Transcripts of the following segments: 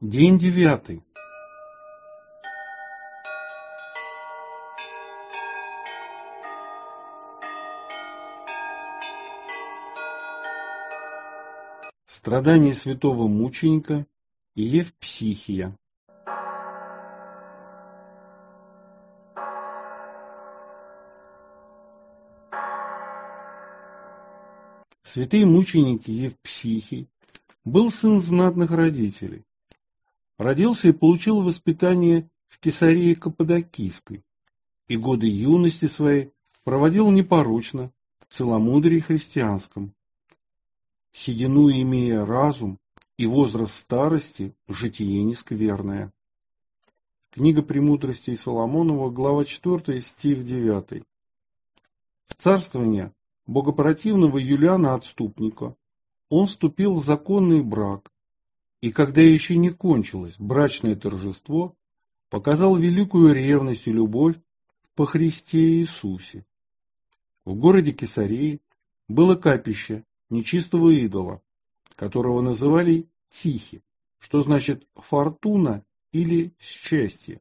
День 9. Страдания святого мученика Евпсихия. Святый мученик Евпсихий был сын знатных родителей. Родился и получил воспитание в Кесарии Каппадокийской, и годы юности своей проводил непорочно в целомудрии христианском. Седину имея разум и возраст старости, житие нескверное. Книга Премудростей Соломонова, глава 4, стих 9. В царствование богопротивного Юлиана Отступника он вступил в законный брак, и когда еще не кончилось брачное торжество, показал великую ревность и любовь по Христе Иисусе. В городе Кесарии было капище нечистого идола, которого называли Тихий, что значит фортуна или счастье.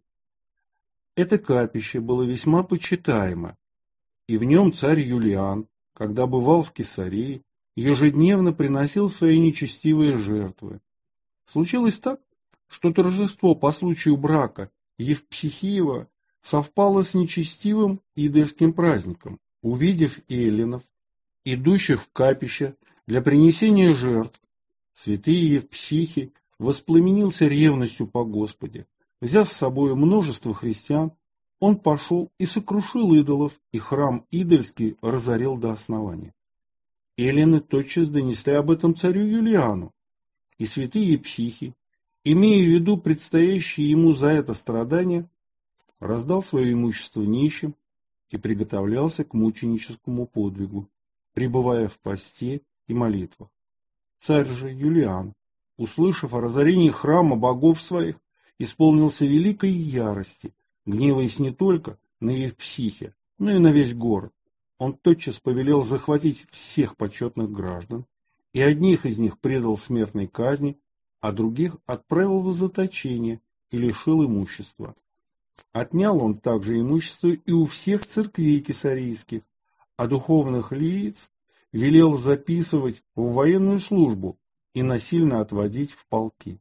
Это капище было весьма почитаемо, и в нем царь Юлиан, когда бывал в Кесарии, ежедневно приносил свои нечестивые жертвы. Случилось так, что торжество по случаю брака Евпсихиева совпало с нечестивым идольским праздником. Увидев эллинов, идущих в капище для принесения жертв, святый Евпсихий воспламенился ревностью по Господе. Взяв с собой множество христиан, он пошел и сокрушил идолов, и храм идольский разорил до основания. Эллины тотчас донесли об этом царю Юлиану, и святый Евпсихий, имея в виду предстоящее ему за это страдание, раздал свое имущество нищим и приготовлялся к мученическому подвигу, пребывая в посте и молитвах. Царь же Юлиан, услышав о разорении храма богов своих, исполнился великой ярости, гневаясь не только на Евпсихия, но и на весь город. Он тотчас повелел захватить всех почетных граждан, и одних из них предал смертной казни, а других отправил в заточение и лишил имущества. Отнял он также имущество и у всех церквей кесарийских, а духовных лиц велел записывать в военную службу и насильно отводить в полки.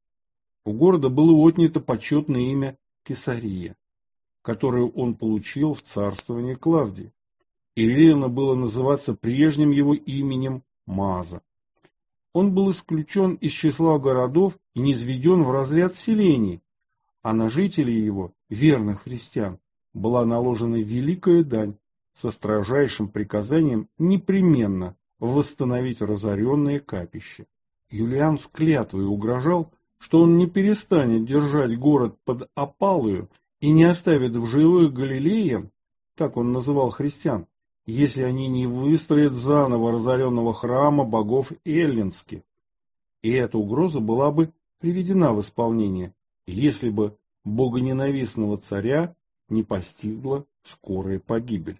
У города было отнято почетное имя Кесария, которое он получил в царствовании Клавдии, и велено было называться прежним его именем Маза. Он был исключен из числа городов и низведен в разряд селений, а на жителей его, верных христиан, была наложена великая дань со строжайшим приказанием непременно восстановить разоренные капища. Юлиан с клятвой угрожал, что он не перестанет держать город под опалою и не оставит в живых галилеян, так он называл христиан, если они не выстроят заново разоренного храма богов эллинских. И эта угроза была бы приведена в исполнение, если бы богоненавистного царя не постигла скорая погибель.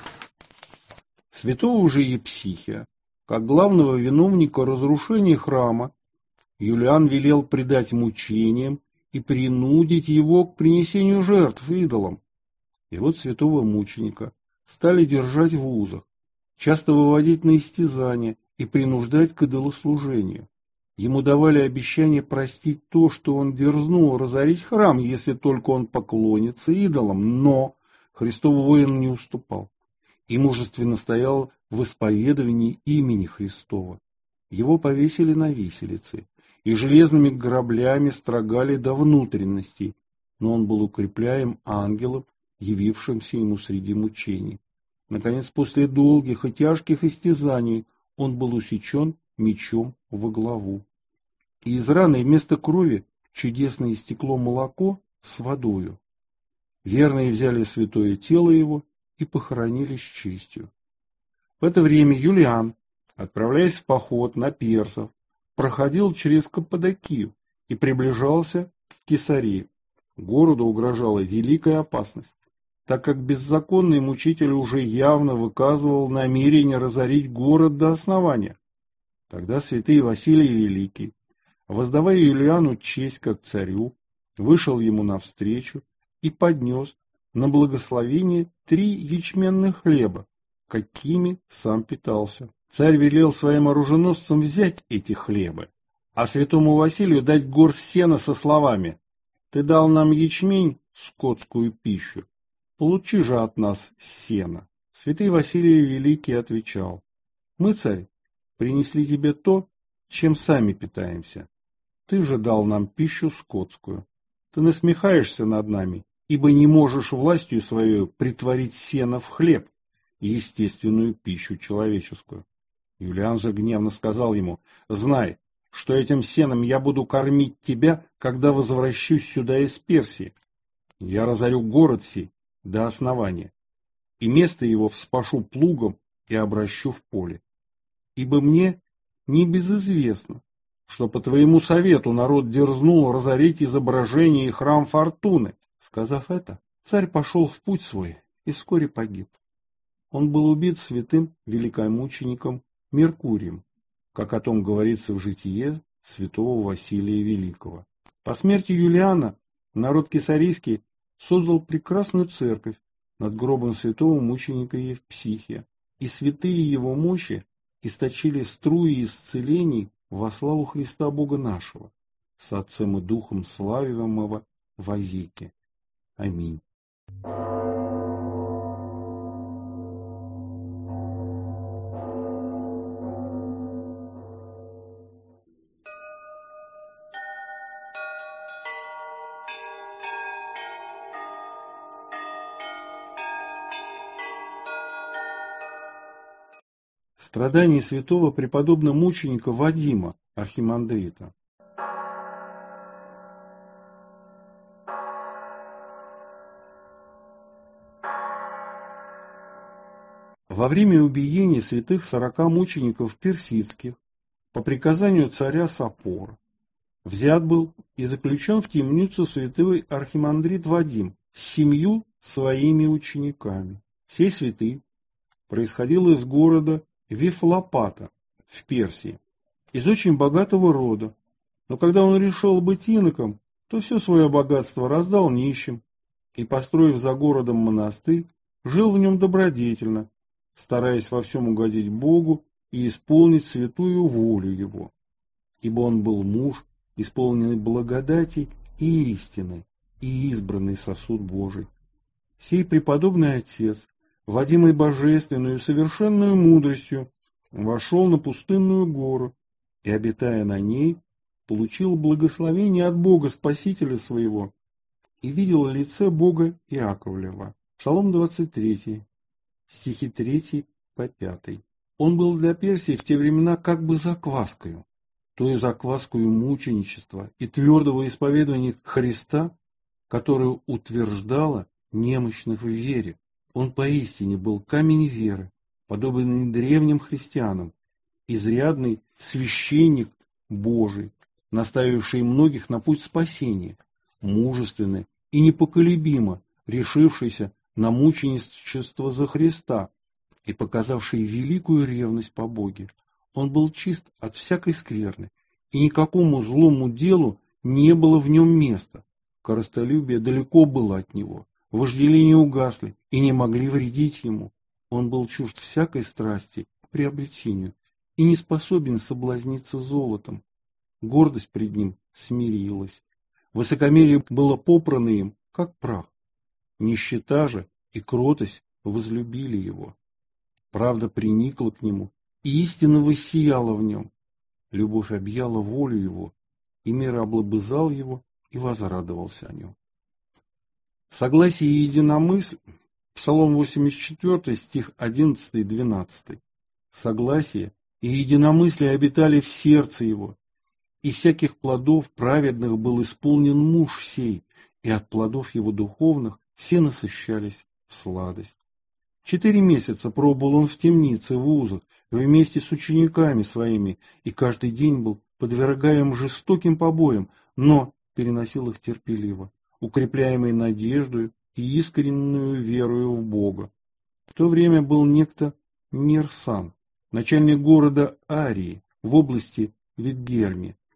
Святого же Евпсихия, как главного виновника разрушения храма, Юлиан велел предать мучениям и принудить его к принесению жертв идолам. И вот святого мученика стали держать в узах, часто выводить на истязания и принуждать к идолослужению. Ему давали обещание простить то, что он дерзнул разорить храм, если только он поклонится идолам, но Христову воин не уступал и мужественно стоял в исповедовании имени Христова. Его повесили на виселице и железными граблями строгали до внутренностей, но он был укрепляем ангелом, явившимся ему среди мучений. Наконец, после долгих и тяжких истязаний, он был усечен мечом во главу. И из раны вместо крови чудесно истекло молоко с водою. Верные взяли святое тело его и похоронили с честью. В это время Юлиан, отправляясь в поход на персов, проходил через Каппадокию и приближался к Кесарии. Городу угрожала великая опасность, так как беззаконный мучитель уже явно выказывал намерение разорить город до основания. Тогда святый Василий Великий, воздавая Юлиану честь как царю, вышел ему навстречу и поднес на благословение 3 ячменных хлеба, какими сам питался. Царь велел своим оруженосцам взять эти хлебы, а святому Василию дать горсть сена со словами: «Ты дал нам ячмень, скотскую пищу, получи же от нас сено». Святый Василий Великий отвечал: «Мы, царь, принесли тебе то, чем сами питаемся. Ты же дал нам пищу скотскую. Ты насмехаешься над нами, ибо не можешь властью своей претворить сено в хлеб, естественную пищу человеческую». Юлиан же гневно сказал ему: «Знай, что этим сеном я буду кормить тебя, когда возвращусь сюда из Персии. Я разорю город сей до основания, и место его вспашу плугом и обращу в поле. Ибо мне небезызвестно, что по твоему совету народ дерзнул разорить изображение и храм Фортуны». Сказав это, царь пошел в путь свой и вскоре погиб. Он был убит святым великомучеником Меркурием, как о том говорится в житие святого Василия Великого. По смерти Юлиана народ кесарийский создал прекрасную церковь над гробом святого мученика Евпсихия, и святые его мощи источили струи исцелений во славу Христа Бога нашего, с Отцем и Духом славимого вовеки. Аминь. Страдания святого преподобно-мученика Вадима, архимандрита. Во время убиения святых 40 мучеников персидских по приказанию царя Сапора взят был и заключен в темницу святой архимандрит Вадим с 7 своими учениками. Сей святый происходил из города Вифлопата в Персии, из очень богатого рода, но когда он решил быть иноком, то все свое богатство раздал нищим и, построив за городом монастырь, жил в нем добродетельно, стараясь во всем угодить Богу и исполнить святую волю Его, ибо он был муж, исполненный благодати и истины, и избранный сосуд Божий. Сей преподобный отец, водимый божественную и совершенную мудростью, вошел на пустынную гору и, обитая на ней, получил благословение от Бога Спасителя своего и видел лице Бога Иаковлева. Псалом 23, стихи 3 по 5. Он был для Персии в те времена как бы закваскою, тою закваскою мученичества и твердого исповедания Христа, которую утверждала немощных в вере. Он поистине был камень веры, подобный древним христианам, изрядный священник Божий, наставивший многих на путь спасения, мужественный и непоколебимо решившийся на мученичество за Христа и показавший великую ревность по Боге. Он был чист от всякой скверны, и никакому злому делу не было в нем места. Корыстолюбие далеко было от него. Вожделения угасли и не могли вредить ему. Он был чужд всякой страсти к приобретению и не способен соблазниться золотом. Гордость пред ним смирилась. Высокомерие было попрано им, как прах. Нищета же и кротость возлюбили его. Правда приникла к нему, и истина воссияла в нем. Любовь объяла волю его, и мир облобызал его и возрадовался о нем. Согласие и единомыслие, Псалом 84, стих 11-12. Согласие и единомыслие обитали в сердце его, и всяких плодов праведных был исполнен муж сей, и от плодов его духовных все насыщались в сладость. 4 месяца пробыл он в темнице в узах вместе с учениками своими, и каждый день был подвергаем жестоким побоям, но переносил их терпеливо, укрепляемый надеждою и искреннюю верою в Бога. В то время был некто Нерсан, начальник города Арии в области Витгельме.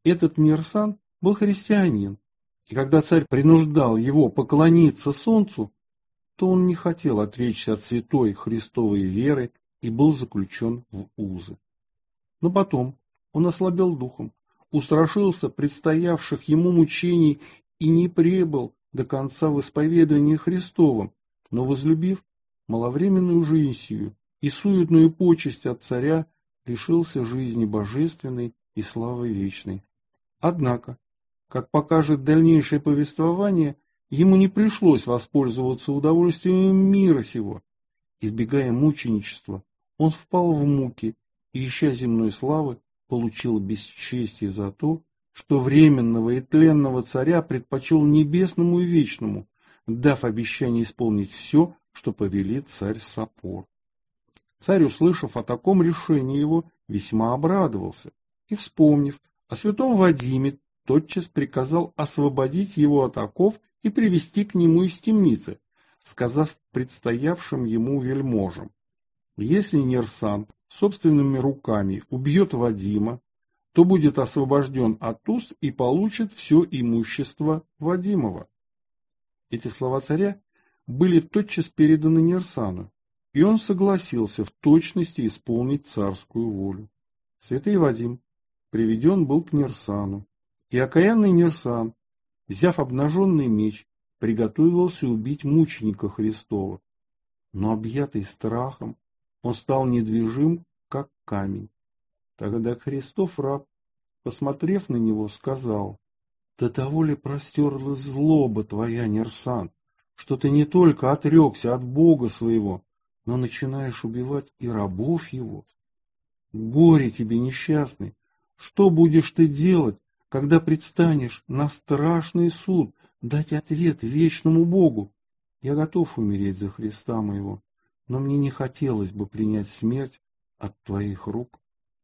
Этот Нирсан был христианин, и когда царь принуждал его поклониться солнцу, то он не хотел отречься от святой Христовой веры и был заключен в узы. Но потом он ослабел духом, устрашился предстоявших ему мучений и не пребыл до конца в исповедании Христовом, но, возлюбив маловременную жизнь сию и суетную почесть от царя, лишился жизни божественной и славы вечной. Однако, как покажет дальнейшее повествование, ему не пришлось воспользоваться удовольствием мира сего. Избегая мученичества, он впал в муки и, ища земной славы, получил бесчестие за то, что временного и тленного царя предпочел небесному и вечному, дав обещание исполнить все, что повелит царь Саппор. Царь, услышав о таком решении его, весьма обрадовался и, вспомнив о святом Вадиме, тотчас приказал освободить его от оков и привести к нему из темницы, сказав предстоявшим ему вельможам: если Нирсан собственными руками убьет Вадима, то будет освобожден от уз и получит все имущество Вадимова. Эти слова царя были тотчас переданы Нирсану, и он согласился в точности исполнить царскую волю. Святый Вадим приведен был к Нирсану, и окаянный Нирсан, взяв обнаженный меч, приготовился убить мученика Христова. Но, объятый страхом, он стал недвижим, как камень. Тогда Христов раб, посмотрев на него, сказал: «До того ли простерлась злоба твоя, Нирсан, что ты не только отрекся от Бога своего, но начинаешь убивать и рабов его? Горе тебе, несчастный! Что будешь ты делать, когда предстанешь на страшный суд дать ответ вечному Богу? Я готов умереть за Христа моего, но мне не хотелось бы принять смерть от твоих рук».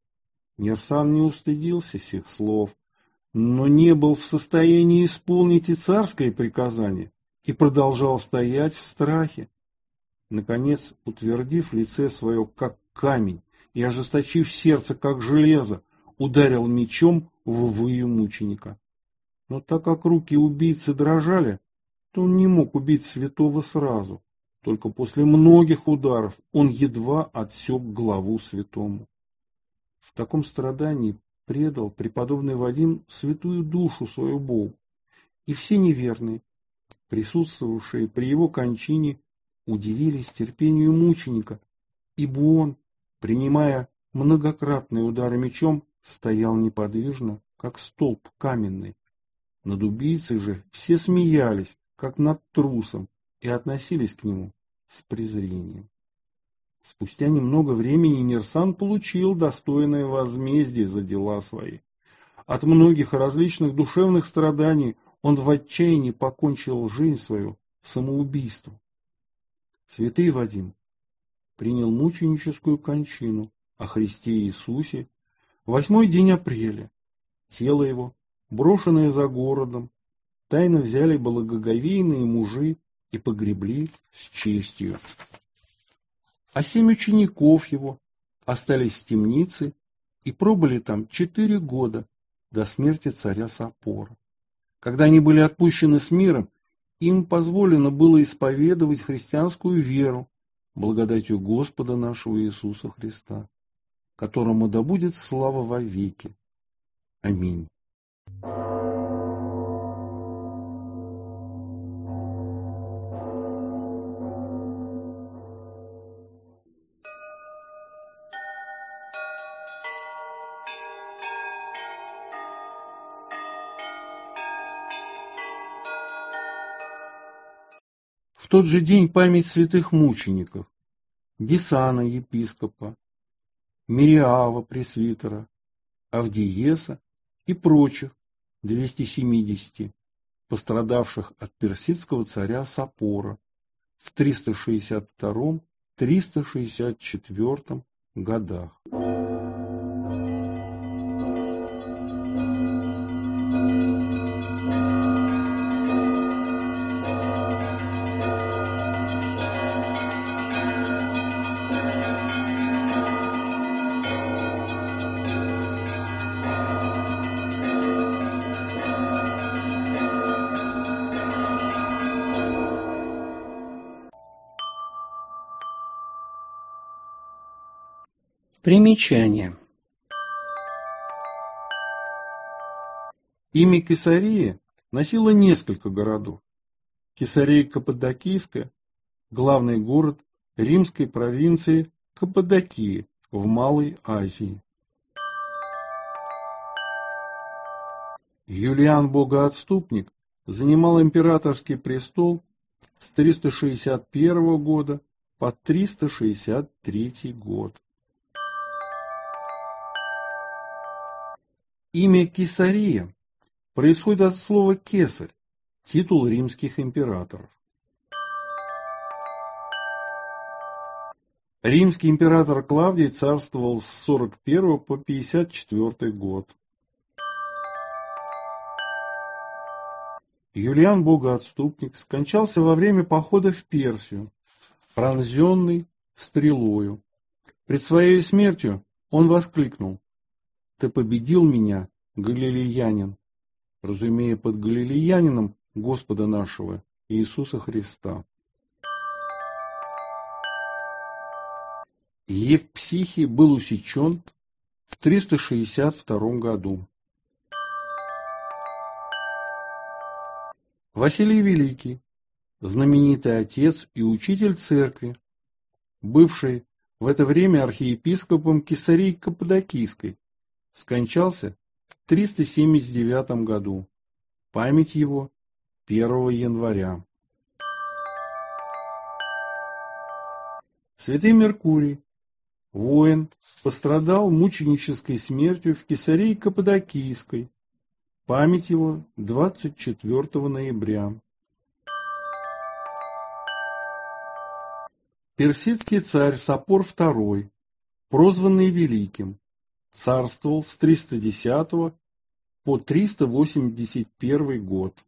Нирсан не устыдился сих слов, но не был в состоянии исполнить и царское приказание, и продолжал стоять в страхе. Наконец, утвердив лице свое, как камень, и ожесточив сердце, как железо, ударил мечом в выю мученика. Но так как руки убийцы дрожали, то он не мог убить святого сразу. Только после многих ударов он едва отсек главу святому. В таком страдании предал преподобный Вадим святую душу свою Богу, и все неверные, присутствовавшие при его кончине, удивились терпению мученика, ибо он, принимая многократные удары мечом, стоял неподвижно, как столб каменный. Над убийцей же все смеялись, как над трусом, и относились к нему с презрением. Спустя немного времени Нирсан получил достойное возмездие за дела свои. От многих различных душевных страданий он в отчаянии покончил жизнь свою самоубийством. Святый Вадим принял мученическую кончину о Христе Иисусе в 8-й день апреля. Тело его, брошенное за городом, тайно взяли благоговейные мужи и погребли с честью. А 7 учеников его остались в темнице и пробыли там 4 года до смерти царя Саппора. Когда они были отпущены с миром, им позволено было исповедовать христианскую веру благодатью Господа нашего Иисуса Христа, которому да будет слава во веки. Аминь. В тот же день память святых мучеников: Гисана епископа, Мириава пресвитера, Авдиеса и прочих 270, пострадавших от персидского царя Саппора в 362-364 годах. Примечание. Имя Кесария носило несколько городов. Кесария Каппадокийская – главный город римской провинции Каппадокии в Малой Азии. Юлиан Богоотступник занимал императорский престол с 361 года по 363 год. Имя Кесария происходит от слова «кесарь», титул римских императоров. Римский император Клавдий царствовал с 41 по 54 год. Юлиан Богоотступник скончался во время похода в Персию, пронзенный стрелою. Пред своей смертью он воскликнул: «Ты победил меня, галилеянин», разумея под галилеянином Господа нашего Иисуса Христа. Евпсихий был усечен в 362 году. Василий Великий, знаменитый отец и учитель церкви, бывший в это время архиепископом Кесарии Каппадокийской, скончался в 379 году. Память его 1 января. Святый Меркурий, воин, пострадал мученической смертью в Кесарии Каппадокийской. Память его 24 ноября. Персидский царь Сапор II, прозванный Великим, царствовал с 310 по 381 год.